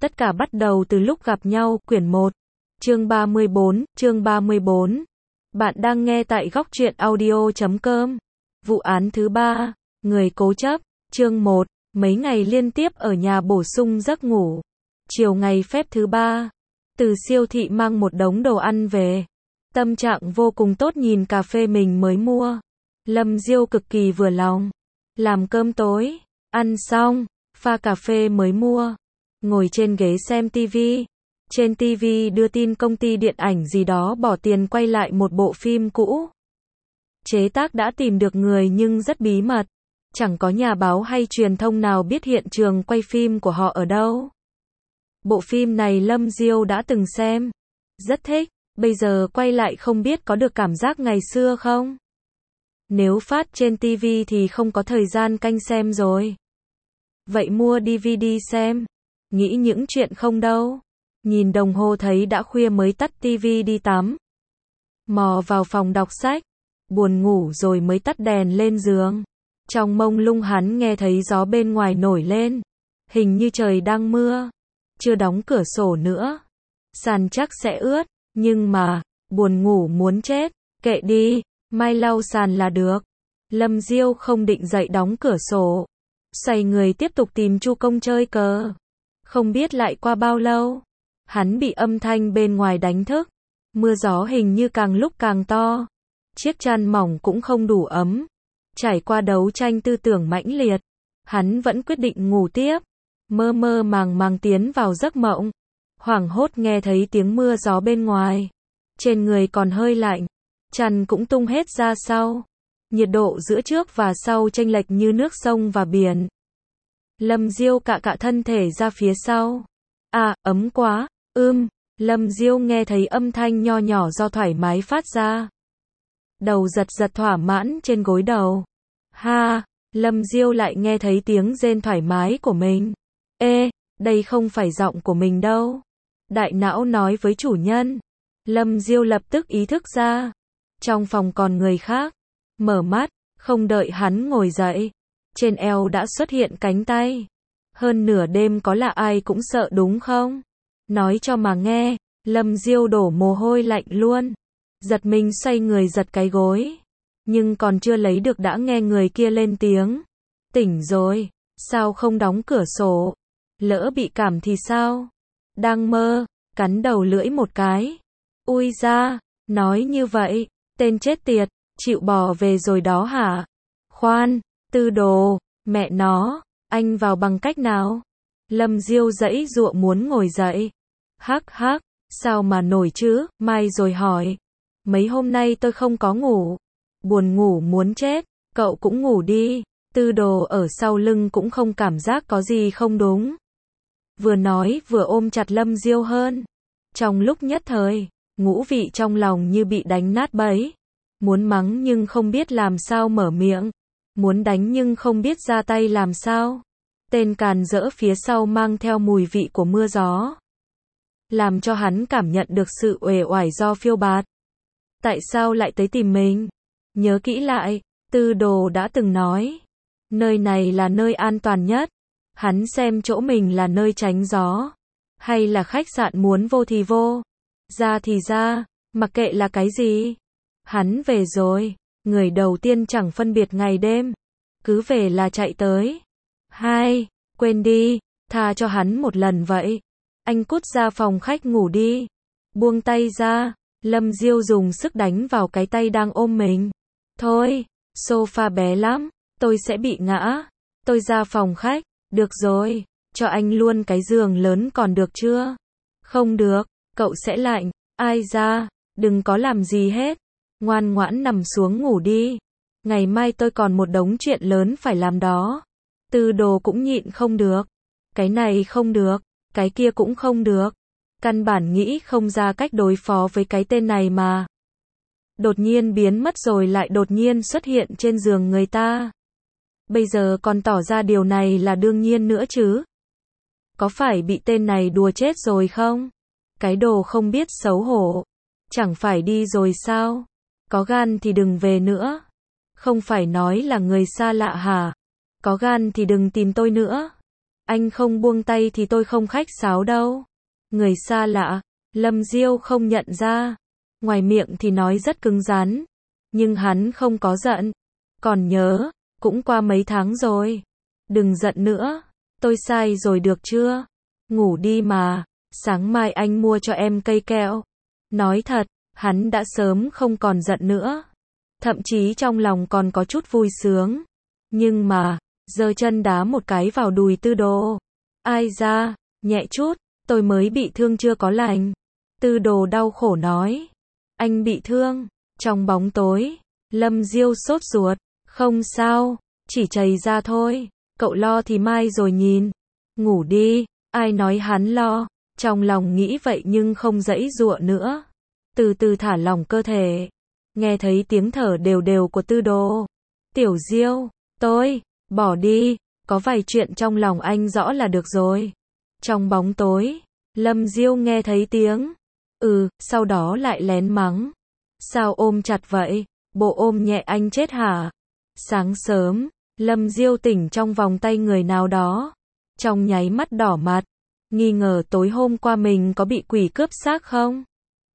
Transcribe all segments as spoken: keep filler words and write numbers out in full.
Tất cả bắt đầu từ lúc gặp nhau, quyển một. Chương ba mươi bốn, chương ba mươi bốn. Bạn đang nghe tại góc truyện audio chấm com. Vụ án thứ ba, người cố chấp, chương một. Mấy ngày liên tiếp ở nhà bổ sung giấc ngủ. Chiều ngày phép thứ ba, từ siêu thị mang một đống đồ ăn về. Tâm trạng vô cùng tốt nhìn cà phê mình mới mua. Lâm Diêu cực kỳ vừa lòng. Làm cơm tối, ăn xong, pha cà phê mới mua. Ngồi trên ghế xem tivi. Trên tivi đưa tin công ty điện ảnh gì đó bỏ tiền quay lại một bộ phim cũ. Chế tác đã tìm được người nhưng rất bí mật. Chẳng có nhà báo hay truyền thông nào biết hiện trường quay phim của họ ở đâu. Bộ phim này Lâm Diêu đã từng xem. Rất thích, bây giờ quay lại không biết có được cảm giác ngày xưa không? Nếu phát trên tivi thì không có thời gian canh xem rồi. Vậy mua đê vê đê xem. Nghĩ những chuyện không đâu. Nhìn đồng hồ thấy đã khuya mới tắt tivi đi tắm. Mò vào phòng đọc sách. Buồn ngủ rồi mới tắt đèn lên giường. Trong mông lung hắn nghe thấy gió bên ngoài nổi lên. Hình như trời đang mưa. Chưa đóng cửa sổ nữa. Sàn chắc sẽ ướt. Nhưng mà, buồn ngủ muốn chết. Kệ đi, mai lau sàn là được. Lâm Diêu không định dậy đóng cửa sổ. Xoay người tiếp tục tìm Chu Công chơi cờ. Không biết lại qua bao lâu. Hắn bị âm thanh bên ngoài đánh thức. Mưa gió hình như càng lúc càng to. Chiếc chăn mỏng cũng không đủ ấm. Trải qua đấu tranh tư tưởng mãnh liệt. Hắn vẫn quyết định ngủ tiếp. Mơ mơ màng màng tiến vào giấc mộng. Hoảng hốt nghe thấy tiếng mưa gió bên ngoài. Trên người còn hơi lạnh. Chăn cũng tung hết ra sau. Nhiệt độ giữa trước và sau chênh lệch như nước sông và biển. Lâm Diêu cạ cạ thân thể ra phía sau. À, ấm quá. Ưm, Lâm Diêu nghe thấy âm thanh nho nhỏ do thoải mái phát ra. Đầu giật giật thỏa mãn trên gối đầu. Ha, Lâm Diêu lại nghe thấy tiếng rên thoải mái của mình. Ê, đây không phải giọng của mình đâu. Đại não nói với chủ nhân. Lâm Diêu lập tức ý thức ra. Trong phòng còn người khác. Mở mắt, không đợi hắn ngồi dậy. Trên eo đã xuất hiện cánh tay. Hơn nửa đêm có là ai cũng sợ đúng không? Nói cho mà nghe, Lâm Diêu đổ mồ hôi lạnh luôn. Giật mình xoay người giật cái gối. Nhưng còn chưa lấy được đã nghe người kia lên tiếng. Tỉnh rồi, sao không đóng cửa sổ? Lỡ bị cảm thì sao? Đang mơ, cắn đầu lưỡi một cái. Ui da, nói như vậy, tên chết tiệt, chịu bỏ về rồi đó hả? Khoan, Tư Đồ, mẹ nó, anh vào bằng cách nào? Lâm Diêu giãy giụa muốn ngồi dậy. Hắc hắc, sao mà nổi chứ, mai rồi hỏi. Mấy hôm nay tôi không có ngủ. Buồn ngủ muốn chết, cậu cũng ngủ đi. Tư Đồ ở sau lưng cũng không cảm giác có gì không đúng. Vừa nói vừa ôm chặt Lâm Diêu hơn. Trong lúc nhất thời, ngũ vị trong lòng như bị đánh nát bấy. Muốn mắng nhưng không biết làm sao mở miệng. Muốn đánh nhưng không biết ra tay làm sao. Tên càn rỡ phía sau mang theo mùi vị của mưa gió. Làm cho hắn cảm nhận được sự uể oải do phiêu bạt. Tại sao lại tới tìm mình? Nhớ kỹ lại, Tư Đồ đã từng nói. Nơi này là nơi an toàn nhất. Hắn xem chỗ mình là nơi tránh gió. Hay là khách sạn muốn vô thì vô. Ra thì ra, mặc kệ là cái gì. Hắn về rồi. Người đầu tiên chẳng phân biệt ngày đêm. Cứ về là chạy tới. Hai, quên đi, tha cho hắn một lần vậy. Anh cút ra phòng khách ngủ đi. Buông tay ra. Lâm Diêu dùng sức đánh vào cái tay đang ôm mình. Thôi, sofa bé lắm, tôi sẽ bị ngã. Tôi ra phòng khách. Được rồi, cho anh luôn cái giường lớn còn được chưa? Không được, cậu sẽ lạnh. Ai da, đừng có làm gì hết. Ngoan ngoãn nằm xuống ngủ đi. Ngày mai tôi còn một đống chuyện lớn phải làm đó. Tư Đồ cũng nhịn không được. Cái này không được, cái kia cũng không được. Căn bản nghĩ không ra cách đối phó với cái tên này mà. Đột nhiên biến mất rồi lại đột nhiên xuất hiện trên giường người ta. Bây giờ còn tỏ ra điều này là đương nhiên nữa chứ. Có phải bị tên này đùa chết rồi không? Cái đồ không biết xấu hổ. Chẳng phải đi rồi sao? Có gan thì đừng về nữa. Không phải nói là người xa lạ hả? Có gan thì đừng tìm tôi nữa. Anh không buông tay thì tôi không khách sáo đâu. Người xa lạ, Lâm Diêu không nhận ra. Ngoài miệng thì nói rất cứng rắn. Nhưng hắn không có giận. Còn nhớ, cũng qua mấy tháng rồi. Đừng giận nữa. Tôi sai rồi được chưa? Ngủ đi mà. Sáng mai anh mua cho em cây kẹo. Nói thật, hắn đã sớm không còn giận nữa. Thậm chí trong lòng còn có chút vui sướng. Nhưng mà, giơ chân đá một cái vào đùi Tư Đồ. Ai da, nhẹ chút, tôi mới bị thương chưa có lành. Tư Đồ đau khổ nói. Anh bị thương. Trong bóng tối, Lâm Diêu sốt ruột. Không sao, chỉ chảy ra thôi. Cậu lo thì mai rồi nhìn. Ngủ đi, ai nói hắn lo. Trong lòng nghĩ vậy nhưng không giãy giụa nữa. Từ từ thả lỏng cơ thể. Nghe thấy tiếng thở đều đều của Tư Đồ. Tiểu Diêu, tôi, bỏ đi, có vài chuyện trong lòng anh rõ là được rồi. Trong bóng tối, Lâm Diêu nghe thấy tiếng. Ừ, sau đó lại lén mắng. Sao ôm chặt vậy? Bộ ôm nhẹ anh chết hả? Sáng sớm, Lâm Diêu tỉnh trong vòng tay người nào đó. Trong nháy mắt đỏ mặt. Nghi ngờ tối hôm qua mình có bị quỷ cướp xác không?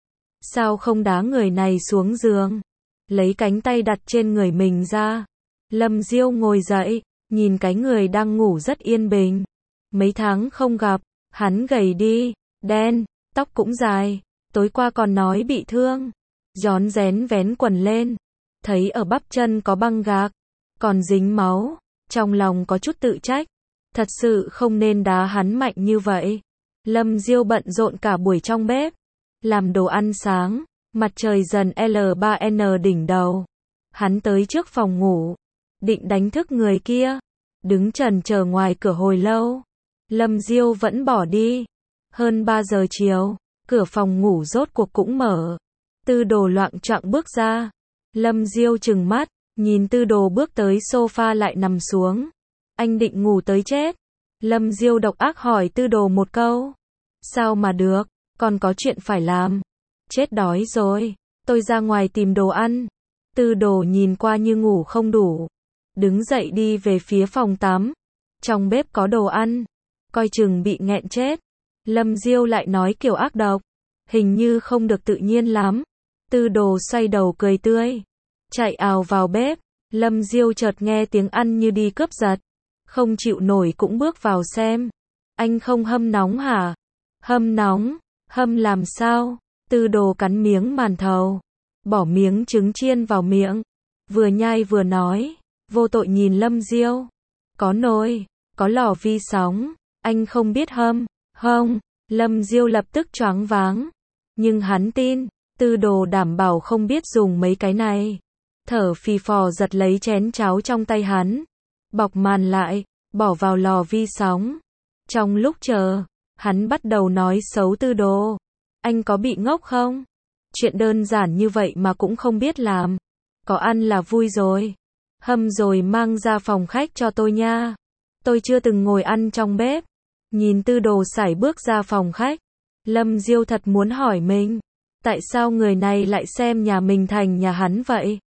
Sao không đá người này xuống giường? Lấy cánh tay đặt trên người mình ra. Lâm Diêu ngồi dậy, nhìn cái người đang ngủ rất yên bình. Mấy tháng không gặp, hắn gầy đi, đen, tóc cũng dài. Tối qua còn nói bị thương. Rón rén vén quần lên. Thấy ở bắp chân có băng gạc, còn dính máu. Trong lòng có chút tự trách. Thật sự không nên đá hắn mạnh như vậy. Lâm Diêu bận rộn cả buổi trong bếp. Làm đồ ăn sáng. Mặt trời dần lờ ba en đỉnh đầu. Hắn tới trước phòng ngủ. Định đánh thức người kia. Đứng chần chờ ngoài cửa hồi lâu. Lâm Diêu vẫn bỏ đi. Hơn ba giờ chiều. Cửa phòng ngủ rốt cuộc cũng mở. Tư Đồ loạng choạng bước ra. Lâm Diêu trừng mắt. Nhìn Tư Đồ bước tới sofa lại nằm xuống. Anh định ngủ tới chết. Lâm Diêu độc ác hỏi Tư Đồ một câu. Sao mà được, còn có chuyện phải làm. Chết đói rồi, tôi ra ngoài tìm đồ ăn. Tư Đồ nhìn qua như ngủ không đủ. Đứng dậy đi về phía phòng tắm. Trong bếp có đồ ăn. Coi chừng bị nghẹn chết. Lâm Diêu lại nói kiểu ác độc. Hình như không được tự nhiên lắm. Tư Đồ xoay đầu cười tươi. Chạy ào vào bếp. Lâm Diêu chợt nghe tiếng ăn như đi cướp giật. Không chịu nổi cũng bước vào xem. Anh không hâm nóng hả? Hâm nóng? Hâm làm sao? Tư Đồ cắn miếng màn thầu. Bỏ miếng trứng chiên vào miệng. Vừa nhai vừa nói. Vô tội nhìn Lâm Diêu. Có nồi, có lò vi sóng. Anh không biết hâm. Không. Lâm Diêu lập tức choáng váng. Nhưng hắn tin. Tư Đồ đảm bảo không biết dùng mấy cái này. Thở phì phò giật lấy chén cháo trong tay hắn. Bọc màn lại. Bỏ vào lò vi sóng. Trong lúc chờ, hắn bắt đầu nói xấu Tư Đồ. Anh có bị ngốc không? Chuyện đơn giản như vậy mà cũng không biết làm. Có ăn là vui rồi. Hâm rồi mang ra phòng khách cho tôi nha. Tôi chưa từng ngồi ăn trong bếp. Nhìn Tư Đồ sải bước ra phòng khách. Lâm Diêu thật muốn hỏi mình. Tại sao người này lại xem nhà mình thành nhà hắn vậy?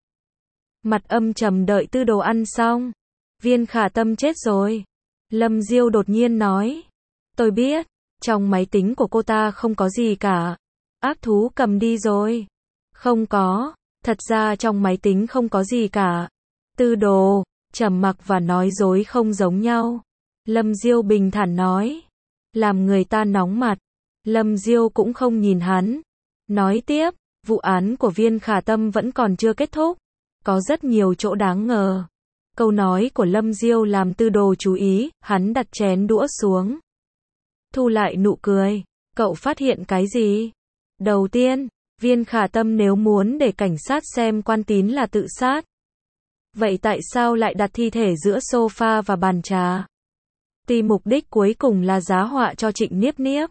Mặt âm trầm đợi Tư Đồ ăn xong. Viên Khả Tâm chết rồi. Lâm Diêu đột nhiên nói. Tôi biết, trong máy tính của cô ta không có gì cả. Ác thú cầm đi rồi. Không có, thật ra trong máy tính không có gì cả. Tư Đồ, trầm mặc và nói dối không giống nhau. Lâm Diêu bình thản nói. Làm người ta nóng mặt. Lâm Diêu cũng không nhìn hắn. Nói tiếp, vụ án của Viên Khả Tâm vẫn còn chưa kết thúc. Có rất nhiều chỗ đáng ngờ. Câu nói của Lâm Diêu làm Tư Đồ chú ý, hắn đặt chén đũa xuống. Thu lại nụ cười. Cậu phát hiện cái gì? Đầu tiên, Viên Khả Tâm nếu muốn để cảnh sát xem Quan Tín là tự sát. Vậy tại sao lại đặt thi thể giữa sofa và bàn trà? Tuy mục đích cuối cùng là giá họa cho Trịnh Niếp Niếp.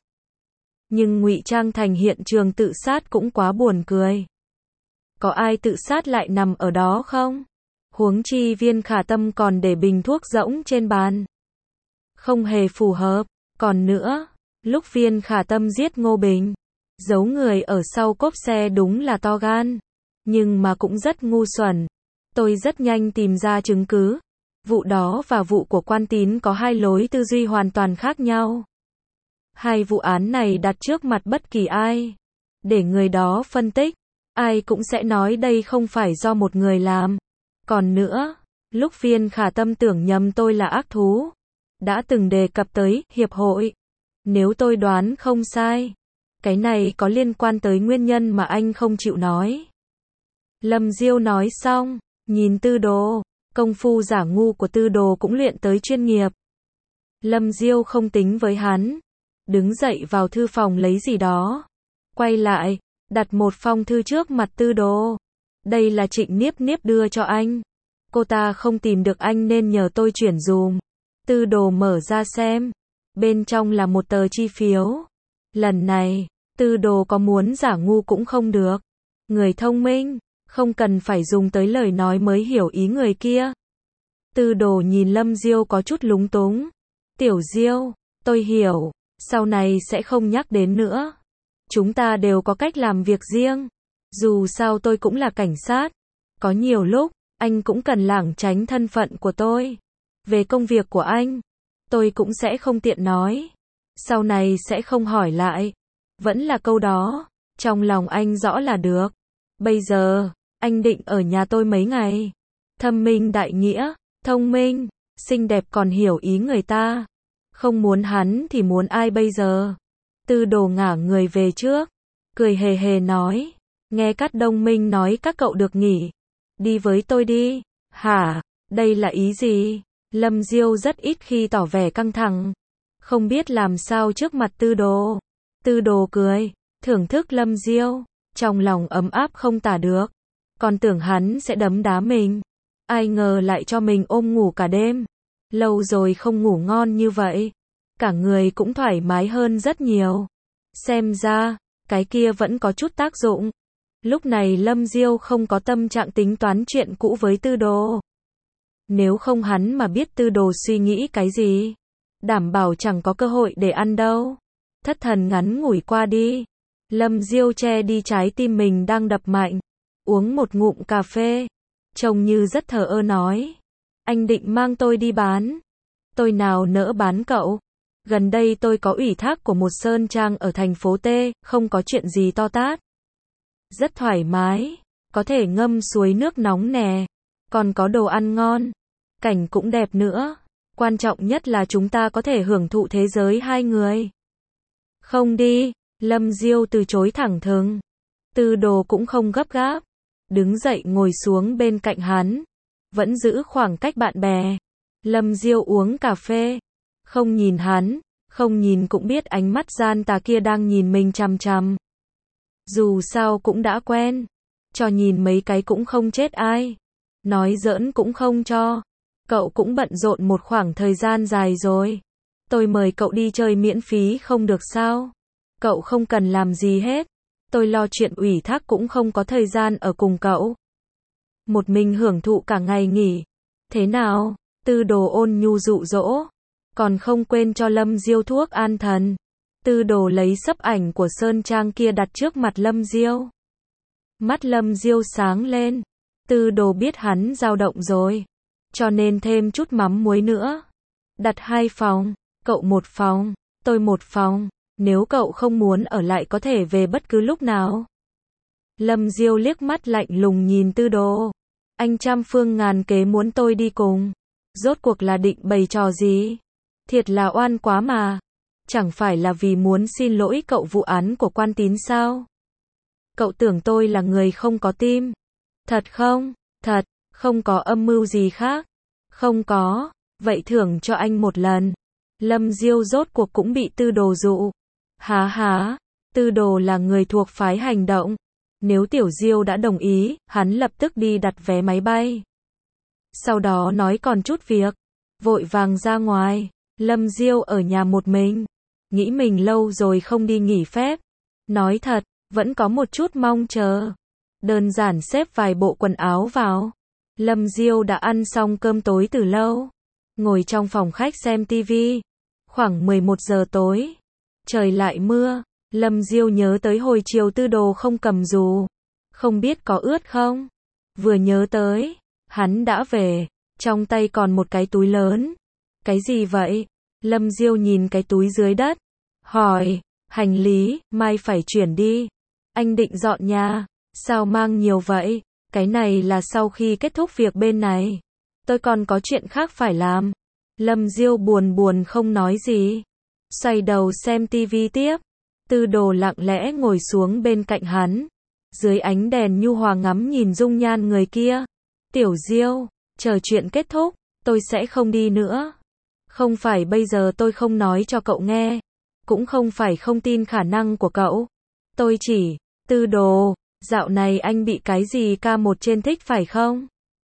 Nhưng ngụy trang thành hiện trường tự sát cũng quá buồn cười. Có ai tự sát lại nằm ở đó không? Huống chi Viên Khả Tâm còn để bình thuốc rỗng trên bàn. Không hề phù hợp. Còn nữa, lúc Viên Khả Tâm giết Ngô Bình, giấu người ở sau cốp xe đúng là to gan. Nhưng mà cũng rất ngu xuẩn. Tôi rất nhanh tìm ra chứng cứ. Vụ đó và vụ của Quan Tín có hai lối tư duy hoàn toàn khác nhau. Hai vụ án này đặt trước mặt bất kỳ ai, để người đó phân tích, ai cũng sẽ nói đây không phải do một người làm. Còn nữa, lúc Viên Khả Tâm tưởng nhầm tôi là ác thú, đã từng đề cập tới hiệp hội. Nếu tôi đoán không sai, cái này có liên quan tới nguyên nhân mà anh không chịu nói. Lâm Diêu nói xong, nhìn Tư Đồ, công phu giả ngu của Tư Đồ cũng luyện tới chuyên nghiệp. Lâm Diêu không tính với hắn, đứng dậy vào thư phòng lấy gì đó, quay lại, đặt một phong thư trước mặt Tư Đồ. Đây là Trịnh Niếp Niếp đưa cho anh. Cô ta không tìm được anh nên nhờ tôi chuyển dùm. Tư Đồ mở ra xem, bên trong là một tờ chi phiếu. Lần này, Tư Đồ có muốn giả ngu cũng không được. Người thông minh, không cần phải dùng tới lời nói mới hiểu ý người kia. Tư Đồ nhìn Lâm Diêu có chút lúng túng. Tiểu Diêu, tôi hiểu, sau này sẽ không nhắc đến nữa. Chúng ta đều có cách làm việc riêng. Dù sao tôi cũng là cảnh sát. Có nhiều lúc, anh cũng cần lảng tránh thân phận của tôi. Về công việc của anh, tôi cũng sẽ không tiện nói. Sau này sẽ không hỏi lại. Vẫn là câu đó, trong lòng anh rõ là được. Bây giờ, anh định ở nhà tôi mấy ngày. Thâm minh đại nghĩa, thông minh, xinh đẹp còn hiểu ý người ta. Không muốn hắn thì muốn ai bây giờ? Tư Đồ ngả người về trước, cười hề hề nói. Nghe Cát Đông Minh nói các cậu được nghỉ. Đi với tôi đi. Hả? Đây là ý gì? Lâm Diêu rất ít khi tỏ vẻ căng thẳng. Không biết làm sao trước mặt Tư Đồ. Tư Đồ cười, thưởng thức Lâm Diêu. Trong lòng ấm áp không tả được. Còn tưởng hắn sẽ đấm đá mình. Ai ngờ lại cho mình ôm ngủ cả đêm. Lâu rồi không ngủ ngon như vậy. Cả người cũng thoải mái hơn rất nhiều. Xem ra, cái kia vẫn có chút tác dụng. Lúc này Lâm Diêu không có tâm trạng tính toán chuyện cũ với Tư Đồ. Nếu không hắn mà biết Tư Đồ suy nghĩ cái gì, đảm bảo chẳng có cơ hội để ăn đâu. Thất thần ngắn ngủi qua đi. Lâm Diêu che đi trái tim mình đang đập mạnh. Uống một ngụm cà phê. Trông như rất thờ ơ nói. Anh định mang tôi đi bán. Tôi nào nỡ bán cậu. Gần đây tôi có ủy thác của một sơn trang ở thành phố T, không có chuyện gì to tát. Rất thoải mái. Có thể ngâm suối nước nóng nè. Còn có đồ ăn ngon. Cảnh cũng đẹp nữa. Quan trọng nhất là chúng ta có thể hưởng thụ thế giới hai người. Không đi. Lâm Diêu từ chối thẳng thừng. Tư Đồ cũng không gấp gáp. Đứng dậy ngồi xuống bên cạnh hắn. Vẫn giữ khoảng cách bạn bè. Lâm Diêu uống cà phê. Không nhìn hắn. Không nhìn cũng biết ánh mắt gian tà kia đang nhìn mình chằm chằm. Dù sao cũng đã quen. Cho nhìn mấy cái cũng không chết ai. Nói giỡn cũng không cho. Cậu cũng bận rộn một khoảng thời gian dài rồi. Tôi mời cậu đi chơi miễn phí không được sao? Cậu không cần làm gì hết. Tôi lo chuyện ủy thác cũng không có thời gian ở cùng cậu. Một mình hưởng thụ cả ngày nghỉ. Thế nào? Tư Đồ ôn nhu dụ dỗ. Còn không quên cho Lâm Diêu thuốc an thần. Tư Đồ lấy sấp ảnh của sơn trang kia đặt trước mặt Lâm Diêu. Mắt Lâm Diêu sáng lên. Tư Đồ biết hắn dao động rồi. Cho nên thêm chút mắm muối nữa. Đặt hai phòng. Cậu một phòng. Tôi một phòng. Nếu cậu không muốn ở lại có thể về bất cứ lúc nào. Lâm Diêu liếc mắt lạnh lùng nhìn Tư Đồ. Anh trăm phương ngàn kế muốn tôi đi cùng. Rốt cuộc là định bày trò gì? Thiệt là oan quá mà. Chẳng phải là vì muốn xin lỗi cậu vụ án của Quan Tín sao? Cậu tưởng tôi là người không có tim. Thật không? Thật, không có âm mưu gì khác. Không có, vậy thưởng cho anh một lần. Lâm Diêu rốt cuộc cũng bị Tư Đồ dụ. Há há, Tư Đồ là người thuộc phái hành động. Nếu Tiểu Diêu đã đồng ý, hắn lập tức đi đặt vé máy bay. Sau đó nói còn chút việc. Vội vàng ra ngoài. Lâm Diêu ở nhà một mình. Nghĩ mình lâu rồi không đi nghỉ phép. Nói thật, vẫn có một chút mong chờ. Đơn giản xếp vài bộ quần áo vào. Lâm Diêu đã ăn xong cơm tối từ lâu. Ngồi trong phòng khách xem tivi. Khoảng mười một giờ tối. Trời lại mưa. Lâm Diêu nhớ tới hồi chiều Tư Đồ không cầm dù. Không biết có ướt không? Vừa nhớ tới. Hắn đã về. trong tay còn một cái túi lớn. Cái gì vậy? Lâm Diêu nhìn cái túi dưới đất, hỏi, hành lý, mai phải chuyển đi. Anh định dọn nhà, sao mang nhiều vậy? Cái này là sau khi kết thúc việc bên này. Tôi còn có chuyện khác phải làm. Lâm Diêu buồn buồn không nói gì. Xoay đầu xem tivi tiếp. Tư Đồ lặng lẽ ngồi xuống bên cạnh hắn. Dưới ánh đèn nhu hòa ngắm nhìn dung nhan người kia. Tiểu Diêu, chờ chuyện kết thúc, tôi sẽ không đi nữa. Không phải bây giờ tôi không nói cho cậu nghe. Cũng không phải không tin khả năng của cậu. Tôi chỉ, Tư Đồ, dạo này anh bị cái gì ca một trên thích phải không?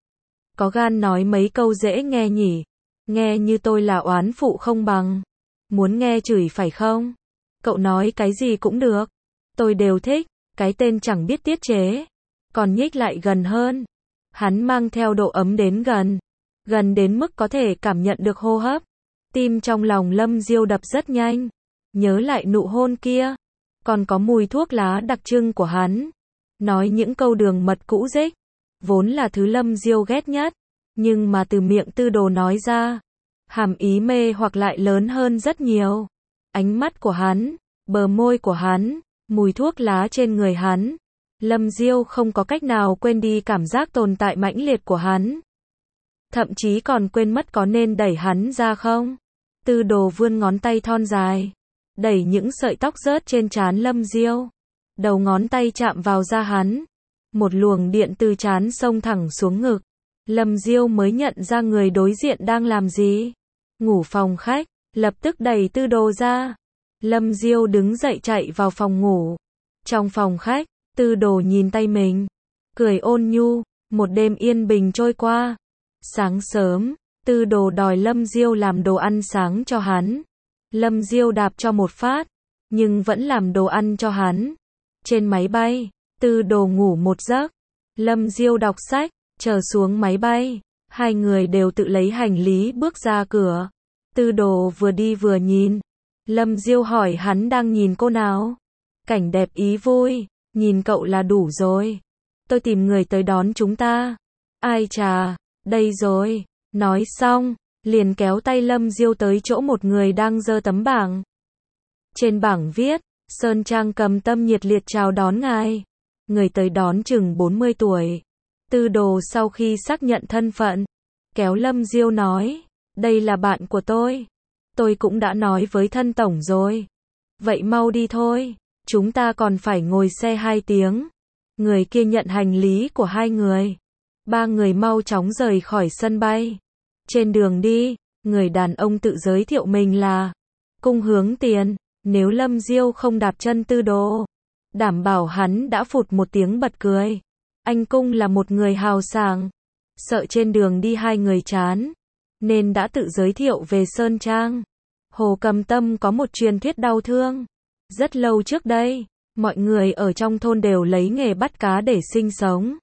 Có gan nói mấy câu dễ nghe nhỉ? Nghe như tôi là oán phụ không bằng. Muốn nghe chửi phải không? Cậu nói cái gì cũng được. Tôi đều thích, cái tên chẳng biết tiết chế. Còn nhích lại gần hơn. Hắn mang theo độ ấm đến gần. Gần đến mức có thể cảm nhận được hô hấp. Tim trong lòng Lâm Diêu đập rất nhanh. Nhớ lại nụ hôn kia. Còn có mùi thuốc lá đặc trưng của hắn. Nói những câu đường mật cũ rích. Vốn là thứ Lâm Diêu ghét nhất. Nhưng mà từ miệng Tư Đồ nói ra. Hàm ý mê hoặc lại lớn hơn rất nhiều. Ánh mắt của hắn, bờ môi của hắn, mùi thuốc lá trên người hắn. Lâm Diêu không có cách nào quên đi cảm giác tồn tại mãnh liệt của hắn. Thậm chí còn quên mất có nên đẩy hắn ra không. Tư Đồ vươn ngón tay thon dài. Đẩy những sợi tóc rớt trên trán Lâm Diêu. Đầu ngón tay chạm vào da hắn. Một luồng điện từ trán xông thẳng xuống ngực. Lâm Diêu mới nhận ra người đối diện đang làm gì. Ngủ phòng khách, lập tức đẩy Tư Đồ ra. Lâm Diêu đứng dậy chạy vào phòng ngủ. Trong phòng khách, Tư Đồ nhìn tay mình. Cười ôn nhu, một đêm yên bình trôi qua. Sáng sớm, Tư Đồ đòi Lâm Diêu làm đồ ăn sáng cho hắn. Lâm Diêu đạp cho một phát, nhưng vẫn làm đồ ăn cho hắn. Trên máy bay, Tư Đồ ngủ một giấc. Lâm Diêu đọc sách, chờ xuống máy bay. Hai người đều tự lấy hành lý bước ra cửa. Tư Đồ vừa đi vừa nhìn. Lâm Diêu hỏi hắn đang nhìn cô nào. Cảnh đẹp ý vui, nhìn cậu là đủ rồi. Tôi tìm người tới đón chúng ta. Ai chà, đây rồi. Nói xong, liền kéo tay Lâm Diêu tới chỗ một người đang giơ tấm bảng. Trên bảng viết, Sơn Trang Cầm Tâm nhiệt liệt chào đón ngài. Người tới đón chừng bốn mươi tuổi. Tư Đồ sau khi xác nhận thân phận, kéo Lâm Diêu nói, đây là bạn của tôi. Tôi cũng đã nói với thân tổng rồi. Vậy mau đi thôi, chúng ta còn phải ngồi xe hai tiếng. Người kia nhận hành lý của hai người. Ba người mau chóng rời khỏi sân bay. Trên đường đi, người đàn ông tự giới thiệu mình là Cung Hướng Tiền. Nếu Lâm Diêu không đạp chân Tư Đồ, đảm bảo hắn đã phụt một tiếng bật cười. Anh Cung là một người hào sảng. Sợ trên đường đi hai người chán, nên đã tự giới thiệu về Sơn Trang. Hồ Cầm Tâm có một truyền thuyết đau thương. Rất lâu trước đây, mọi người ở trong thôn đều lấy nghề bắt cá để sinh sống.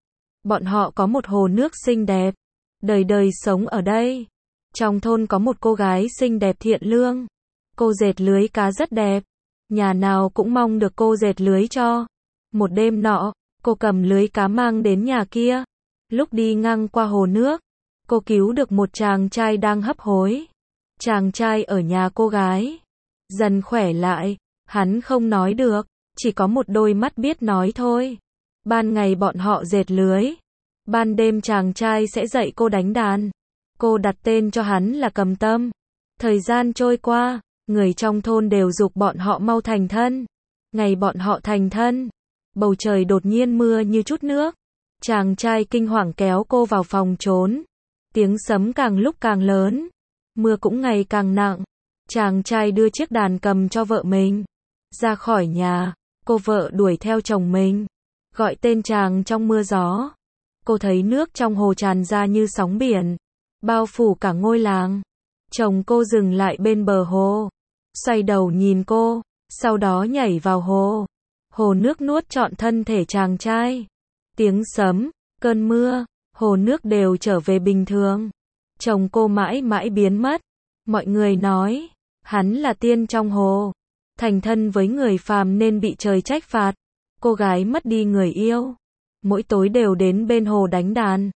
Bọn họ có một hồ nước xinh đẹp, đời đời sống ở đây. Trong thôn có một cô gái xinh đẹp thiện lương. Cô dệt lưới cá rất đẹp. Nhà nào cũng mong được cô dệt lưới cho. Một đêm nọ, cô cầm lưới cá mang đến nhà kia. Lúc đi ngang qua hồ nước, cô cứu được một chàng trai đang hấp hối. Chàng trai ở nhà cô gái dần khỏe lại, hắn không nói được, chỉ có một đôi mắt biết nói thôi. Ban ngày bọn họ dệt lưới, ban đêm chàng trai sẽ dạy cô đánh đàn. Cô đặt tên cho hắn là Cầm Tâm. Thời gian trôi qua, người trong thôn đều giục bọn họ mau thành thân. Ngày bọn họ thành thân, bầu trời đột nhiên mưa như chút nước. Chàng trai kinh hoàng kéo cô vào phòng trốn. Tiếng sấm càng lúc càng lớn, mưa cũng ngày càng nặng. Chàng trai đưa chiếc đàn cầm cho vợ mình. Ra khỏi nhà, cô vợ đuổi theo chồng mình, gọi tên chàng trong mưa gió. Cô thấy nước trong hồ tràn ra như sóng biển, bao phủ cả ngôi làng. Chồng cô dừng lại bên bờ hồ, xoay đầu nhìn cô, sau đó nhảy vào hồ. Hồ nước nuốt trọn thân thể chàng trai. Tiếng sấm, cơn mưa, hồ nước đều trở về bình thường. Chồng cô mãi mãi biến mất. Mọi người nói, hắn là tiên trong hồ. Thành thân với người phàm nên bị trời trách phạt. Cô gái mất đi người yêu, mỗi tối đều đến bên hồ đánh đàn.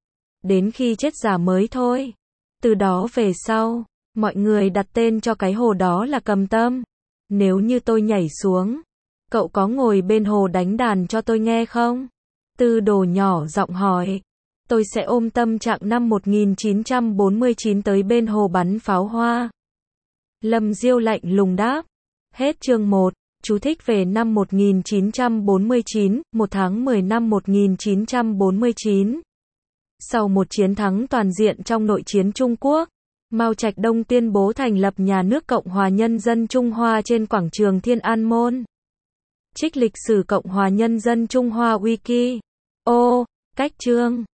đến khi chết già mới thôi. Từ đó về sau, mọi người đặt tên cho cái hồ đó là Cầm Tâm. Nếu như tôi nhảy xuống, cậu có ngồi bên hồ đánh đàn cho tôi nghe không? Tư Đồ nhỏ giọng hỏi. Tôi sẽ ôm tâm trạng năm một nghìn chín trăm bốn mươi chín tới bên hồ bắn pháo hoa. Lâm Diêu lạnh lùng đáp. Hết chương một. Chú thích về năm một nghìn chín trăm bốn mươi chín, một tháng mười năm một nghìn chín trăm bốn mươi chín. Sau một chiến thắng toàn diện trong nội chiến Trung Quốc, Mao Trạch Đông tuyên bố thành lập nhà nước Cộng hòa Nhân dân Trung Hoa trên quảng trường Thiên An Môn. Trích lịch sử Cộng hòa Nhân dân Trung Hoa Wiki. Ô, cách chương.